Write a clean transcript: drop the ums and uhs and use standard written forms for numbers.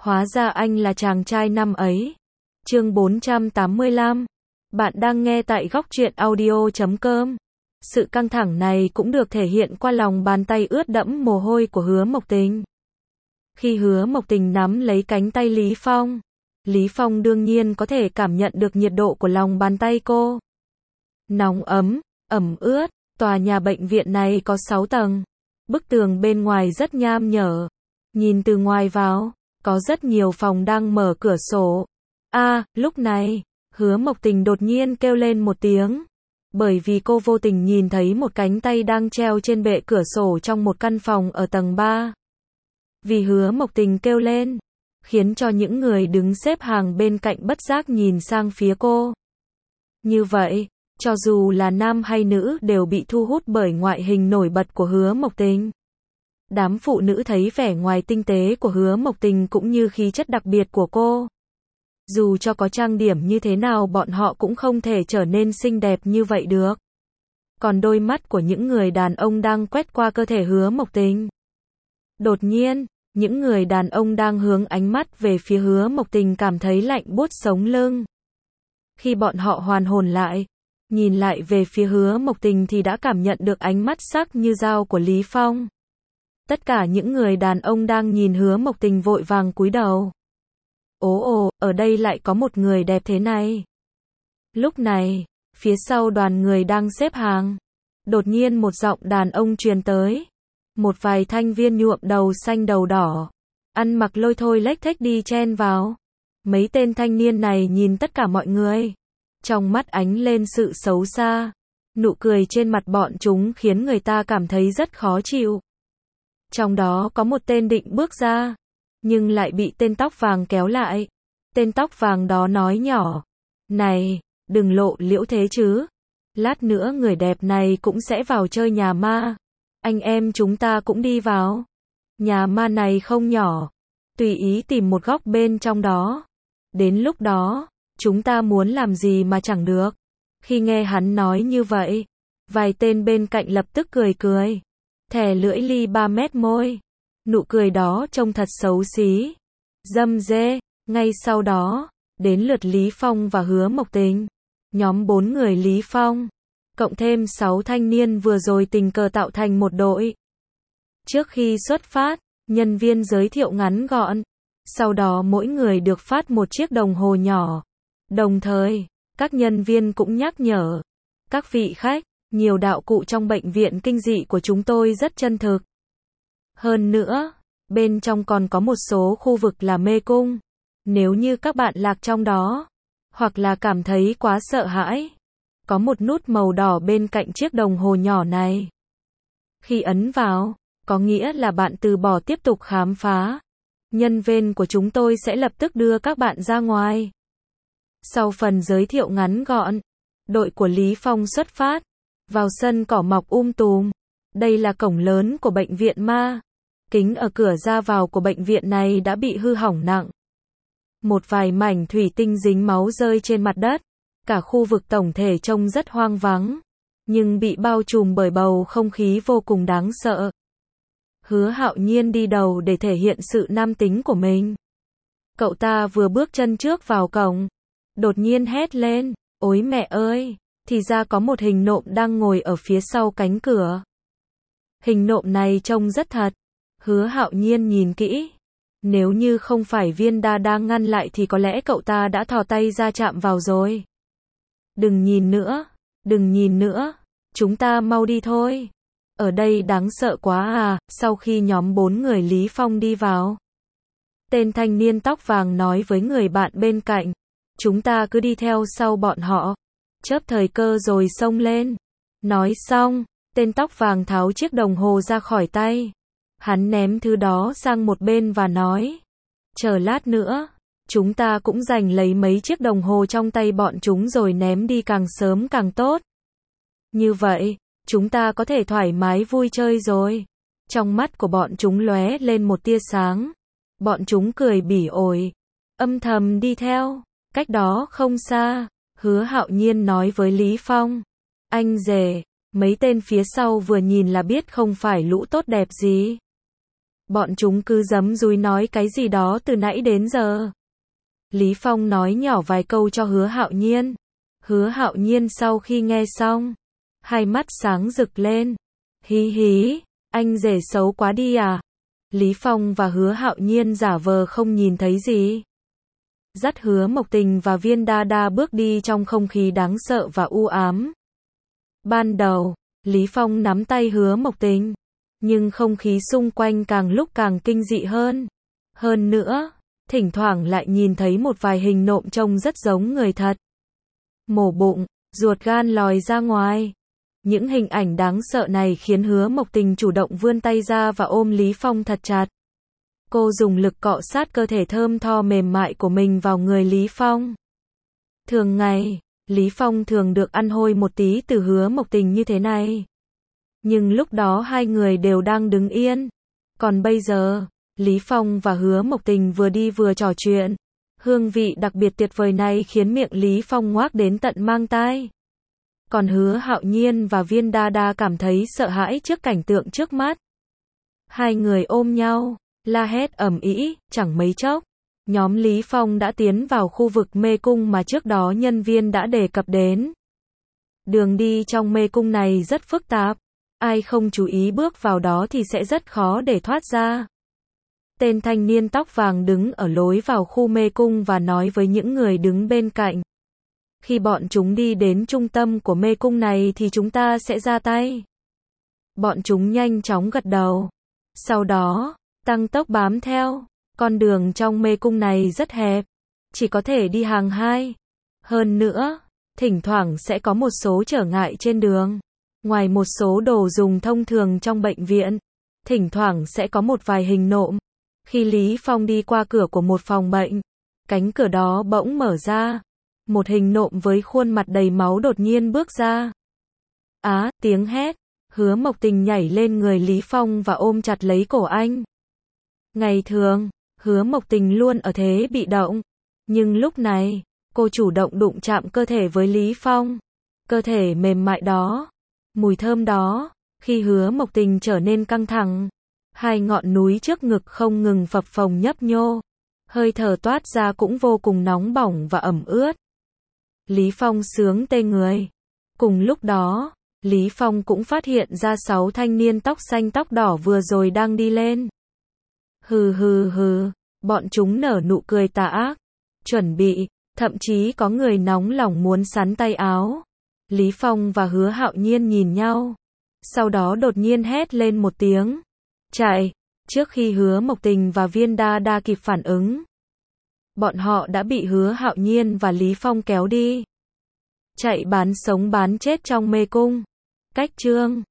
Hóa ra anh là chàng trai năm ấy. Chương 485. Bạn đang nghe tại góc truyện audio.com. Sự căng thẳng này cũng được thể hiện qua lòng bàn tay ướt đẫm mồ hôi của Hứa Mộc Tình. Khi Hứa Mộc Tình nắm lấy cánh tay Lý Phong đương nhiên có thể cảm nhận được nhiệt độ của lòng bàn tay cô. Nóng ấm, ẩm ướt, tòa nhà bệnh viện này có 6 tầng. Bức tường bên ngoài rất nham nhở. Nhìn từ ngoài vào, có rất nhiều phòng đang mở cửa sổ. Lúc này, Hứa Mộc Tình đột nhiên kêu lên một tiếng. Bởi vì cô vô tình nhìn thấy một cánh tay đang treo trên bệ cửa sổ trong một căn phòng ở tầng 3. Vì Hứa Mộc Tình kêu lên, khiến cho những người đứng xếp hàng bên cạnh bất giác nhìn sang phía cô. Như vậy, cho dù là nam hay nữ đều bị thu hút bởi ngoại hình nổi bật của Hứa Mộc Tình. Đám phụ nữ thấy vẻ ngoài tinh tế của Hứa Mộc Tình cũng như khí chất đặc biệt của cô. Dù cho có trang điểm như thế nào bọn họ cũng không thể trở nên xinh đẹp như vậy được. Còn đôi mắt của những người đàn ông đang quét qua cơ thể Hứa Mộc Tình. Đột nhiên, những người đàn ông đang hướng ánh mắt về phía Hứa Mộc Tình cảm thấy lạnh buốt sống lưng. Khi bọn họ hoàn hồn lại, nhìn lại về phía Hứa Mộc Tình thì đã cảm nhận được ánh mắt sắc như dao của Lý Phong. Tất cả những người đàn ông đang nhìn Hứa Mộc Tình vội vàng cúi đầu. Ở đây lại có một người đẹp thế này. Lúc này, phía sau đoàn người đang xếp hàng, đột nhiên một giọng đàn ông truyền tới. Một vài thanh viên nhuộm đầu xanh đầu đỏ, ăn mặc lôi thôi lếch thếch đi chen vào. Mấy tên thanh niên này nhìn tất cả mọi người, trong mắt ánh lên sự xấu xa. Nụ cười trên mặt bọn chúng khiến người ta cảm thấy rất khó chịu. Trong đó có một tên định bước ra, nhưng lại bị tên tóc vàng kéo lại. Tên tóc vàng đó nói nhỏ, này, đừng lộ liễu thế chứ. Lát nữa người đẹp này cũng sẽ vào chơi nhà ma. Anh em chúng ta cũng đi vào. Nhà ma này không nhỏ. Tùy ý tìm một góc bên trong đó. Đến lúc đó, chúng ta muốn làm gì mà chẳng được. Khi nghe hắn nói như vậy, vài tên bên cạnh lập tức cười. Thè lưỡi ly 3 mét môi. Nụ cười đó trông thật xấu xí. Dâm dê. Ngay sau đó, đến lượt Lý Phong và Hứa Mộc Tình. Nhóm 4 người Lý Phong, cộng thêm 6 thanh niên vừa rồi tình cờ tạo thành một đội. Trước khi xuất phát, nhân viên giới thiệu ngắn gọn. Sau đó mỗi người được phát một chiếc đồng hồ nhỏ. Đồng thời, các nhân viên cũng nhắc nhở. Các vị khách, nhiều đạo cụ trong bệnh viện kinh dị của chúng tôi rất chân thực. Hơn nữa, bên trong còn có một số khu vực là mê cung. Nếu như các bạn lạc trong đó, hoặc là cảm thấy quá sợ hãi, có một nút màu đỏ bên cạnh chiếc đồng hồ nhỏ này. Khi ấn vào, có nghĩa là bạn từ bỏ tiếp tục khám phá. Nhân viên của chúng tôi sẽ lập tức đưa các bạn ra ngoài. Sau phần giới thiệu ngắn gọn, đội của Lý Phong xuất phát, vào sân cỏ mọc tùm. Đây là cổng lớn của bệnh viện ma. Kính ở cửa ra vào của bệnh viện này đã bị hư hỏng nặng. Một vài mảnh thủy tinh dính máu rơi trên mặt đất. Cả khu vực tổng thể trông rất hoang vắng, nhưng bị bao trùm bởi bầu không khí vô cùng đáng sợ. Hứa Hạo Nhiên đi đầu để thể hiện sự nam tính của mình. Cậu ta vừa bước chân trước vào cổng, đột nhiên hét lên, ôi mẹ ơi, thì ra có một hình nộm đang ngồi ở phía sau cánh cửa. Hình nộm này trông rất thật. Hứa Hạo Nhiên nhìn kỹ. Nếu như không phải Viên Đa đang ngăn lại thì có lẽ cậu ta đã thò tay ra chạm vào rồi. Đừng nhìn nữa, chúng ta mau đi thôi. Ở đây đáng sợ quá à. Sau khi nhóm 4 người Lý Phong đi vào, tên thanh niên tóc vàng nói với người bạn bên cạnh, chúng ta cứ đi theo sau bọn họ, chớp thời cơ rồi xông lên. Nói xong, tên tóc vàng tháo chiếc đồng hồ ra khỏi tay. Hắn ném thứ đó sang một bên và nói, chờ lát nữa, chúng ta cũng giành lấy mấy chiếc đồng hồ trong tay bọn chúng rồi ném đi càng sớm càng tốt. Như vậy, chúng ta có thể thoải mái vui chơi rồi. Trong mắt của bọn chúng lóe lên một tia sáng. Bọn chúng cười bỉ ổi, âm thầm đi theo. Cách đó không xa, Hứa Hạo Nhiên nói với Lý Phong, anh rể, mấy tên phía sau vừa nhìn là biết không phải lũ tốt đẹp gì. Bọn chúng cứ giấm dúi nói cái gì đó từ nãy đến giờ. Lý Phong nói nhỏ vài câu cho Hứa Hạo Nhiên. Hứa Hạo Nhiên sau khi nghe xong, hai mắt sáng rực lên. Hí hí, anh rể xấu quá đi à? Lý Phong và Hứa Hạo Nhiên giả vờ không nhìn thấy gì. Dắt Hứa Mộc Tình và Viên Đa Đa bước đi trong không khí đáng sợ và u ám. Ban đầu, Lý Phong nắm tay Hứa Mộc Tình, nhưng không khí xung quanh càng lúc càng kinh dị hơn. Hơn nữa, thỉnh thoảng lại nhìn thấy một vài hình nộm trông rất giống người thật. Mổ bụng, ruột gan lòi ra ngoài. Những hình ảnh đáng sợ này khiến Hứa Mộc Tình chủ động vươn tay ra và ôm Lý Phong thật chặt. Cô dùng lực cọ sát cơ thể thơm tho mềm mại của mình vào người Lý Phong. Thường ngày, Lý Phong thường được ăn hôi một tí từ Hứa Mộc Tình như thế này. Nhưng lúc đó hai người đều đang đứng yên. Còn bây giờ, Lý Phong và Hứa Mộc Tình vừa đi vừa trò chuyện. Hương vị đặc biệt tuyệt vời này khiến miệng Lý Phong ngoác đến tận mang tai. Còn Hứa Hạo Nhiên và Viên Đa Đa cảm thấy sợ hãi trước cảnh tượng trước mắt. Hai người ôm nhau, la hét ầm ĩ, chẳng mấy chốc. Nhóm Lý Phong đã tiến vào khu vực mê cung mà trước đó nhân viên đã đề cập đến. Đường đi trong mê cung này rất phức tạp. Ai không chú ý bước vào đó thì sẽ rất khó để thoát ra. Tên thanh niên tóc vàng đứng ở lối vào khu mê cung và nói với những người đứng bên cạnh. Khi bọn chúng đi đến trung tâm của mê cung này thì chúng ta sẽ ra tay. Bọn chúng nhanh chóng gật đầu. Sau đó, tăng tốc bám theo. Con đường trong mê cung này rất hẹp. Chỉ có thể đi hàng hai. Hơn nữa, thỉnh thoảng sẽ có một số trở ngại trên đường. Ngoài một số đồ dùng thông thường trong bệnh viện, thỉnh thoảng sẽ có một vài hình nộm. Khi Lý Phong đi qua cửa của một phòng bệnh, cánh cửa đó bỗng mở ra. Một hình nộm với khuôn mặt đầy máu đột nhiên bước ra. Á, tiếng hét. Hứa Mộc Tình nhảy lên người Lý Phong và ôm chặt lấy cổ anh. Ngày thường, Hứa Mộc Tình luôn ở thế bị động. Nhưng lúc này, cô chủ động đụng chạm cơ thể với Lý Phong. Cơ thể mềm mại đó, mùi thơm đó, khi Hứa Mộc Tình trở nên căng thẳng. Hai ngọn núi trước ngực không ngừng phập phồng nhấp nhô. Hơi thở toát ra cũng vô cùng nóng bỏng và ẩm ướt. Lý Phong sướng tê người. Cùng lúc đó, Lý Phong cũng phát hiện ra 6 thanh niên tóc xanh tóc đỏ vừa rồi đang đi lên. Hừ hừ hừ, bọn chúng nở nụ cười tà ác. Chuẩn bị, thậm chí có người nóng lòng muốn sắn tay áo. Lý Phong và Hứa Hạo Nhiên nhìn nhau. Sau đó đột nhiên hét lên một tiếng. Chạy, trước khi Hứa Mộc Tình và Viên Đa Đa kịp phản ứng. Bọn họ đã bị Hứa Hạo Nhiên và Lý Phong kéo đi. Chạy bán sống bán chết trong mê cung. Cách chương